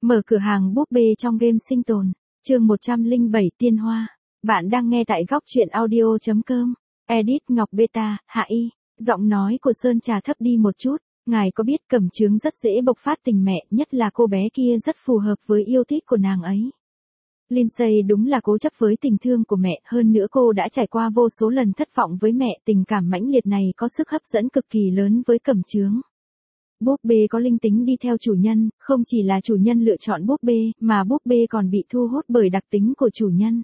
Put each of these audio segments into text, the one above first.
Mở cửa hàng búp bê trong game sinh tồn. Chương 107 Tiên Hoa. Bạn đang nghe tại góc truyện audio.com. Edit Ngọc Beta, Hạ Y. Giọng nói của Sơn Trà thấp đi một chút. Ngài có biết Cẩm Chướng rất dễ bộc phát tình mẹ, nhất là cô bé kia rất phù hợp với yêu thích của nàng ấy. Lindsay đúng là cố chấp với tình thương của mẹ, hơn nữa cô đã trải qua vô số lần thất vọng với mẹ, tình cảm mãnh liệt này có sức hấp dẫn cực kỳ lớn với Cẩm Chướng. Búp bê có linh tính đi theo chủ nhân, không chỉ là chủ nhân lựa chọn búp bê, mà búp bê còn bị thu hút bởi đặc tính của chủ nhân.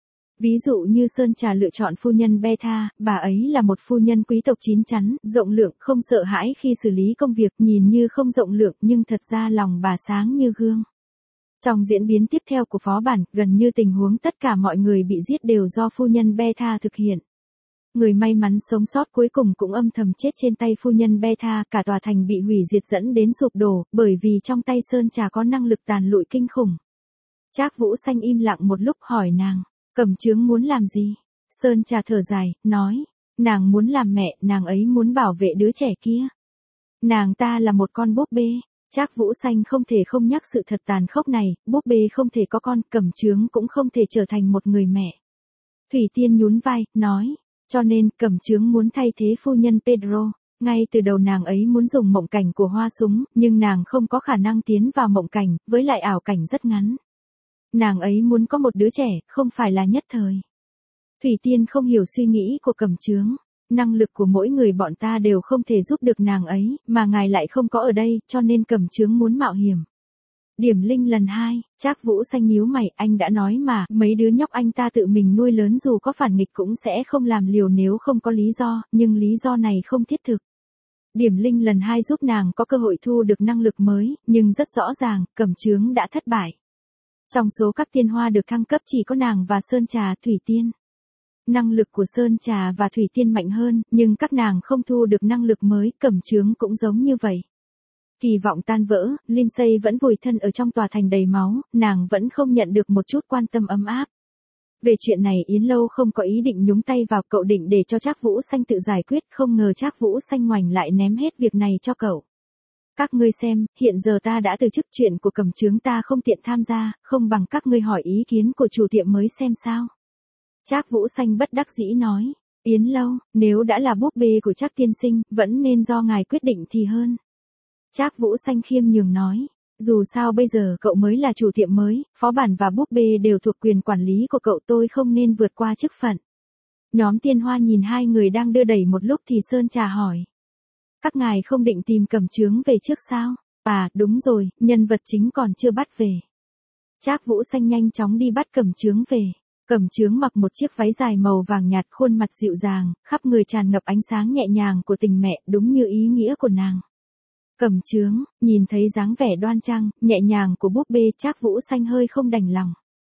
Ví dụ như Sơn Trà lựa chọn phu nhân Beta, bà ấy là một phu nhân quý tộc chín chắn, rộng lượng, không sợ hãi khi xử lý công việc, nhìn như không rộng lượng nhưng thật ra lòng bà sáng như gương. Trong diễn biến tiếp theo của phó bản, gần như tình huống tất cả mọi người bị giết đều do phu nhân Beta thực hiện. Người may mắn sống sót cuối cùng cũng âm thầm chết trên tay phu nhân Beta, cả tòa thành bị hủy diệt dẫn đến sụp đổ, bởi vì trong tay Sơn Trà có năng lực tàn lụi kinh khủng. Trác Vũ Xanh im lặng một lúc hỏi nàng, Cẩm Chướng muốn làm gì? Sơn Trà thở dài, nói, nàng muốn làm mẹ, nàng ấy muốn bảo vệ đứa trẻ kia. Nàng ta là một con búp bê. Trác Vũ Xanh không thể không nhắc sự thật tàn khốc này, búp bê không thể có con, Cẩm Chướng cũng không thể trở thành một người mẹ. Thủy Tiên nhún vai, nói, cho nên Cẩm Chướng muốn thay thế phu nhân Pedro. Ngay từ đầu nàng ấy muốn dùng mộng cảnh của hoa súng, nhưng nàng không có khả năng tiến vào mộng cảnh, với lại ảo cảnh rất ngắn. Nàng ấy muốn có một đứa trẻ, không phải là nhất thời. Thủy Tiên không hiểu suy nghĩ của Cẩm Chướng. Năng lực của mỗi người bọn ta đều không thể giúp được nàng ấy, mà ngài lại không có ở đây, cho nên Cẩm Chướng muốn mạo hiểm. Điểm linh lần 2, Trác Vũ Xanh nhíu mày, anh đã nói mà, mấy đứa nhóc anh ta tự mình nuôi lớn dù có phản nghịch cũng sẽ không làm liều nếu không có lý do, nhưng lý do này không thiết thực. Điểm linh lần 2 giúp nàng có cơ hội thu được năng lực mới, nhưng rất rõ ràng, Cẩm Chướng đã thất bại. Trong số các tiên hoa được thăng cấp chỉ có nàng và Sơn Trà, Thủy Tiên. Năng lực của Sơn Trà và Thủy Tiên mạnh hơn, nhưng các nàng không thu được năng lực mới, Cẩm Chướng cũng giống như vậy. Kỳ vọng tan vỡ, Lindsay vẫn vùi thân ở trong tòa thành đầy máu, nàng vẫn không nhận được một chút quan tâm ấm áp. Về chuyện này Yến Lâu không có ý định nhúng tay vào, cậu định để cho Trác Vũ Xanh tự giải quyết, không ngờ Trác Vũ Xanh ngoảnh lại ném hết việc này cho cậu. Các ngươi xem, hiện giờ ta đã từ chức, chuyện của Cẩm Chướng ta không tiện tham gia, không bằng các ngươi hỏi ý kiến của chủ tiệm mới xem sao. Trác Vũ Xanh bất đắc dĩ nói, Yến Lâu, nếu đã là búp bê của Trác tiên sinh, vẫn nên do ngài quyết định thì hơn. Trác Vũ Xanh khiêm nhường nói, dù sao bây giờ cậu mới là chủ tiệm mới, phó bản và búp bê đều thuộc quyền quản lý của cậu, tôi không nên vượt qua chức phận. Nhóm tiên hoa nhìn hai người đang đưa đẩy một lúc thì Sơn Trà hỏi, các ngài không định tìm Cẩm Chướng về trước sao? À, đúng rồi, nhân vật chính còn chưa bắt về. Trác Vũ Xanh nhanh chóng đi bắt Cẩm Chướng về. Cẩm Chướng mặc một chiếc váy dài màu vàng nhạt, khuôn mặt dịu dàng, khắp người tràn ngập ánh sáng nhẹ nhàng của tình mẹ, đúng như ý nghĩa của nàng. Cẩm Chướng, nhìn thấy dáng vẻ đoan trang, nhẹ nhàng của búp bê, Trác Vũ Xanh hơi không đành lòng.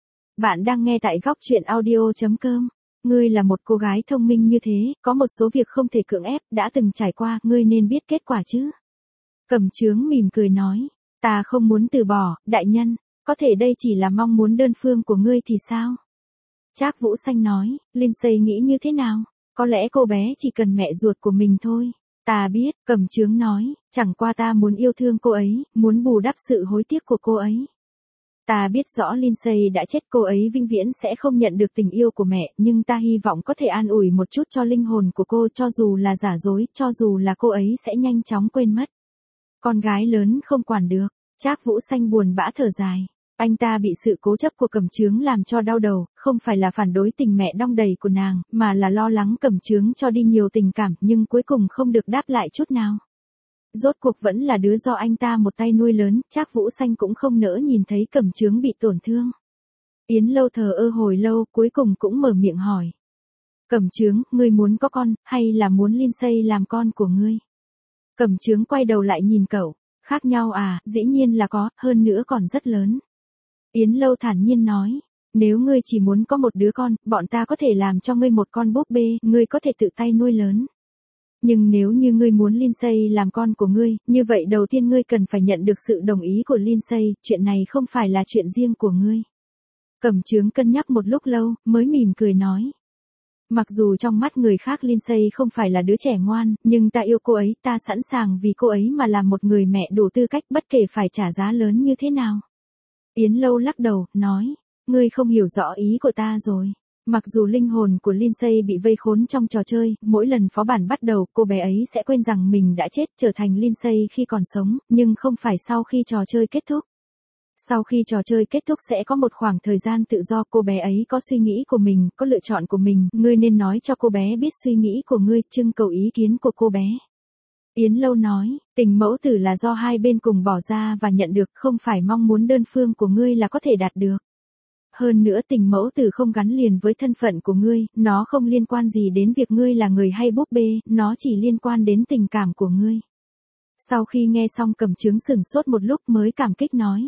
Bạn đang nghe tại góc truyện audio.com. Ngươi là một cô gái thông minh như thế, có một số việc không thể cưỡng ép, đã từng trải qua, ngươi nên biết kết quả chứ. Cẩm Chướng mỉm cười nói, ta không muốn từ bỏ, đại nhân, có thể đây chỉ là mong muốn đơn phương của ngươi thì sao? Trác Vũ Xanh nói, Lindsay nghĩ như thế nào? Có lẽ cô bé chỉ cần mẹ ruột của mình thôi. Ta biết, Cẩm Chướng nói, chẳng qua ta muốn yêu thương cô ấy, muốn bù đắp sự hối tiếc của cô ấy. Ta biết rõ Lindsay đã chết, cô ấy vĩnh viễn sẽ không nhận được tình yêu của mẹ, nhưng ta hy vọng có thể an ủi một chút cho linh hồn của cô, cho dù là giả dối, cho dù là cô ấy sẽ nhanh chóng quên mất. Con gái lớn không quản được, Trác Vũ Xanh buồn bã thở dài. Anh ta bị sự cố chấp của Cẩm Chướng làm cho đau đầu, không phải là phản đối tình mẹ đong đầy của nàng, mà là lo lắng Cẩm Chướng cho đi nhiều tình cảm, nhưng cuối cùng không được đáp lại chút nào. Rốt cuộc vẫn là đứa do anh ta một tay nuôi lớn, Trác Vũ Xanh cũng không nỡ nhìn thấy Cẩm Chướng bị tổn thương. Yến Lâu thờ ơ hồi lâu, cuối cùng cũng mở miệng hỏi. Cẩm Chướng, ngươi muốn có con, hay là muốn Lindsay làm con của ngươi? Cẩm Chướng quay đầu lại nhìn cậu, khác nhau à, dĩ nhiên là có, hơn nữa còn rất lớn. Yến Lâu thản nhiên nói, nếu ngươi chỉ muốn có một đứa con, bọn ta có thể làm cho ngươi một con búp bê, ngươi có thể tự tay nuôi lớn. Nhưng nếu như ngươi muốn Lindsay làm con của ngươi, như vậy đầu tiên ngươi cần phải nhận được sự đồng ý của Lindsay, chuyện này không phải là chuyện riêng của ngươi. Cẩm Chướng cân nhắc một lúc lâu, mới mỉm cười nói. Mặc dù trong mắt người khác Lindsay không phải là đứa trẻ ngoan, nhưng ta yêu cô ấy, ta sẵn sàng vì cô ấy mà làm một người mẹ đủ tư cách, bất kể phải trả giá lớn như thế nào. Yến Lâu lắc đầu, nói, ngươi không hiểu rõ ý của ta rồi. Mặc dù linh hồn của Lindsay bị vây khốn trong trò chơi, mỗi lần phó bản bắt đầu cô bé ấy sẽ quên rằng mình đã chết trở thành Lindsay khi còn sống, nhưng không phải sau khi trò chơi kết thúc. Sau khi trò chơi kết thúc sẽ có một khoảng thời gian tự do, cô bé ấy có suy nghĩ của mình, có lựa chọn của mình, ngươi nên nói cho cô bé biết suy nghĩ của ngươi, trưng cầu ý kiến của cô bé. Yến Lâu nói, tình mẫu tử là do hai bên cùng bỏ ra và nhận được, không phải mong muốn đơn phương của ngươi là có thể đạt được. Hơn nữa tình mẫu tử không gắn liền với thân phận của ngươi, nó không liên quan gì đến việc ngươi là người hay búp bê, nó chỉ liên quan đến tình cảm của ngươi. Sau khi nghe xong Cẩm Chướng sửng sốt một lúc mới cảm kích nói.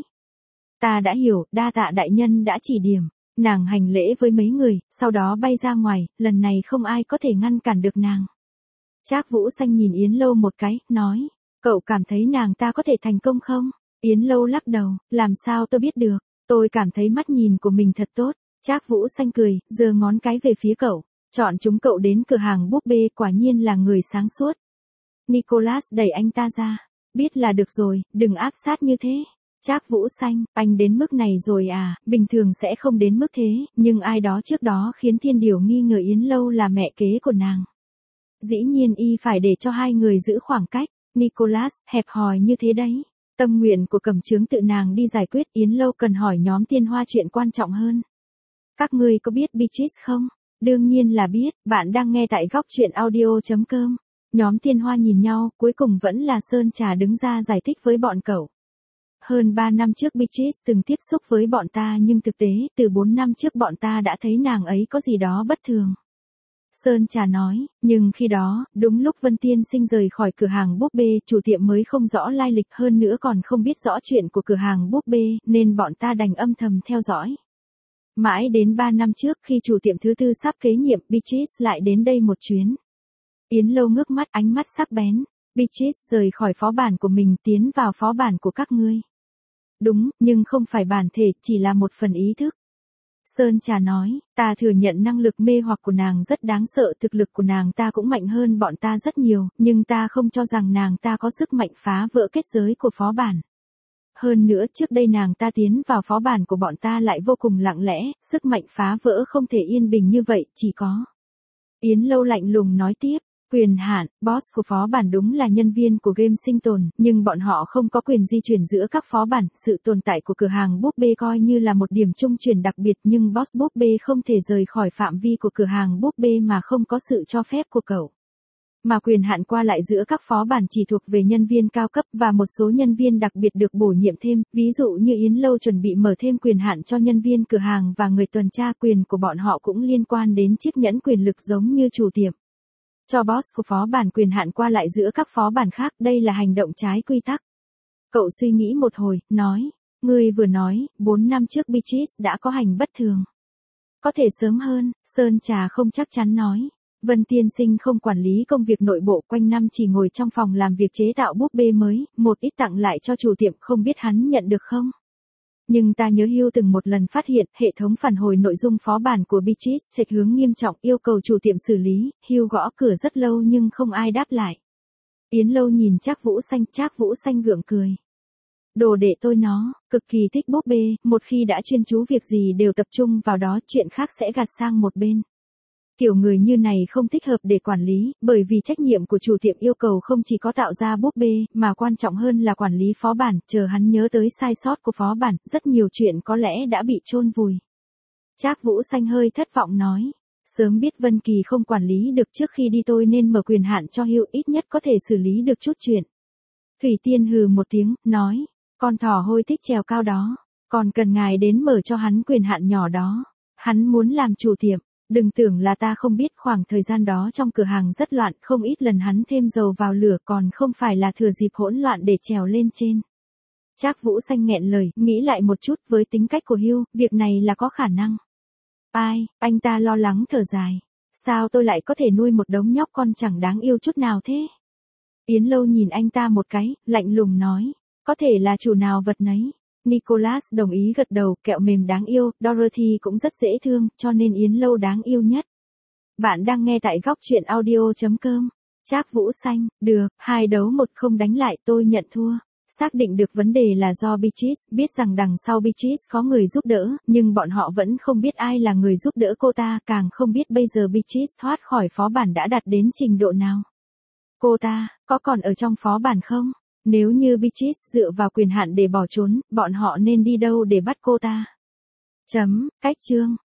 Ta đã hiểu, đa tạ đại nhân đã chỉ điểm. Nàng hành lễ với mấy người, sau đó bay ra ngoài, lần này không ai có thể ngăn cản được nàng. Trác Vũ Xanh nhìn Yến Lâu một cái, nói, cậu cảm thấy nàng ta có thể thành công không? Yến Lâu lắc đầu, làm sao tôi biết được, tôi cảm thấy mắt nhìn của mình thật tốt. Trác Vũ Xanh cười, giơ ngón cái về phía cậu, chọn chúng cậu đến cửa hàng búp bê, quả nhiên là người sáng suốt. Nicholas đẩy anh ta ra, biết là được rồi, đừng áp sát như thế. Trác Vũ Xanh, anh đến mức này rồi à, bình thường sẽ không đến mức thế, nhưng ai đó trước đó khiến Thiên Điểu nghi ngờ Yến Lâu là mẹ kế của nàng. Dĩ nhiên y phải để cho hai người giữ khoảng cách. Nicholas, hẹp hòi như thế đấy. Tâm nguyện của Cẩm Chướng tự nàng đi giải quyết, Yến Lâu cần hỏi nhóm Tiên Hoa chuyện quan trọng hơn. Các ngươi có biết Beatrice không? Đương nhiên là biết, bạn đang nghe tại góc truyện audio.com. Nhóm Tiên Hoa nhìn nhau, cuối cùng vẫn là Sơn Trà đứng ra giải thích với bọn cậu. Hơn 3 năm trước Beatrice từng tiếp xúc với bọn ta, nhưng thực tế, từ 4 năm trước bọn ta đã thấy nàng ấy có gì đó bất thường. Sơn Trà nói, nhưng khi đó, đúng lúc Vân Tiên Sinh rời khỏi cửa hàng búp bê, chủ tiệm mới không rõ lai lịch, hơn nữa còn không biết rõ chuyện của cửa hàng búp bê, nên bọn ta đành âm thầm theo dõi. Mãi đến 3 năm trước khi chủ tiệm thứ tư sắp kế nhiệm, Beatrice lại đến đây một chuyến. Yến Lâu ngước mắt, ánh mắt sắc bén. Beatrice rời khỏi phó bản của mình, tiến vào phó bản của các ngươi. Đúng, nhưng không phải bản thể, chỉ là một phần ý thức. Sơn Trà nói, ta thừa nhận năng lực mê hoặc của nàng rất đáng sợ, thực lực của nàng ta cũng mạnh hơn bọn ta rất nhiều, nhưng ta không cho rằng nàng ta có sức mạnh phá vỡ kết giới của phó bản. Hơn nữa trước đây nàng ta tiến vào phó bản của bọn ta lại vô cùng lặng lẽ, sức mạnh phá vỡ không thể yên bình như vậy, chỉ có. Yến Lâu lạnh lùng nói tiếp. Quyền hạn, boss của phó bản đúng là nhân viên của game sinh tồn, nhưng bọn họ không có quyền di chuyển giữa các phó bản, sự tồn tại của cửa hàng búp bê coi như là một điểm trung chuyển đặc biệt, nhưng boss búp bê không thể rời khỏi phạm vi của cửa hàng búp bê mà không có sự cho phép của cậu. Mà quyền hạn qua lại giữa các phó bản chỉ thuộc về nhân viên cao cấp và một số nhân viên đặc biệt được bổ nhiệm thêm, ví dụ như Yến Lâu chuẩn bị mở thêm quyền hạn cho nhân viên cửa hàng và người tuần tra, quyền của bọn họ cũng liên quan đến chiếc nhẫn quyền lực giống như chủ tiệm. Cho boss của phó bản quyền hạn qua lại giữa các phó bản khác, đây là hành động trái quy tắc. Cậu suy nghĩ một hồi, nói, ngươi vừa nói, 4 năm trước Beatrice đã có hành bất thường. Có thể sớm hơn, Sơn Trà không chắc chắn nói. Vân Tiên Sinh không quản lý công việc nội bộ, quanh năm chỉ ngồi trong phòng làm việc chế tạo búp bê mới, một ít tặng lại cho chủ tiệm, không biết hắn nhận được không? Nhưng ta nhớ Hugh từng một lần phát hiện hệ thống phản hồi nội dung phó bản của Beatrice chệch hướng nghiêm trọng, yêu cầu chủ tiệm xử lý. Hugh gõ cửa rất lâu nhưng không ai đáp lại. Yến Lâu nhìn Trác Vũ Xanh gượng cười. Đồ đệ tôi nó, cực kỳ thích búp bê, một khi đã chuyên chú việc gì đều tập trung vào đó, chuyện khác sẽ gạt sang một bên. Kiểu người như này không thích hợp để quản lý, bởi vì trách nhiệm của chủ tiệm yêu cầu không chỉ có tạo ra búp bê, mà quan trọng hơn là quản lý phó bản. Chờ hắn nhớ tới sai sót của phó bản, rất nhiều chuyện có lẽ đã bị chôn vùi. Trác Vũ Xanh hơi thất vọng nói, sớm biết Vân Kỳ không quản lý được trước khi đi tôi nên mở quyền hạn cho Hugh, ít nhất có thể xử lý được chút chuyện. Thủy Tiên hừ một tiếng, nói, con thỏ hôi thích trèo cao đó, còn cần ngài đến mở cho hắn quyền hạn nhỏ đó. Hắn muốn làm chủ tiệm. Đừng tưởng là ta không biết, khoảng thời gian đó trong cửa hàng rất loạn, không ít lần hắn thêm dầu vào lửa, còn không phải là thừa dịp hỗn loạn để trèo lên trên. Trác Vũ Xanh nghẹn lời, nghĩ lại một chút, với tính cách của Hugh, việc này là có khả năng. Ai, anh ta lo lắng thở dài. Sao tôi lại có thể nuôi một đống nhóc con chẳng đáng yêu chút nào thế? Yến Lâu nhìn anh ta một cái, lạnh lùng nói, có thể là chủ nào vật nấy. Nicholas đồng ý gật đầu, kẹo mềm đáng yêu, Dorothy cũng rất dễ thương, cho nên Yến Lâu đáng yêu nhất. Bạn đang nghe tại góc truyện audio.com. Trác Vũ Xanh, được, 2-1 không đánh lại, tôi nhận thua. Xác định được vấn đề là do Beatrice, biết rằng đằng sau Beatrice có người giúp đỡ, nhưng bọn họ vẫn không biết ai là người giúp đỡ cô ta, càng không biết bây giờ Beatrice thoát khỏi phó bản đã đạt đến trình độ nào. Cô ta, có còn ở trong phó bản không? Nếu như Beatrice dựa vào quyền hạn để bỏ trốn, bọn họ nên đi đâu để bắt cô ta? Cách chương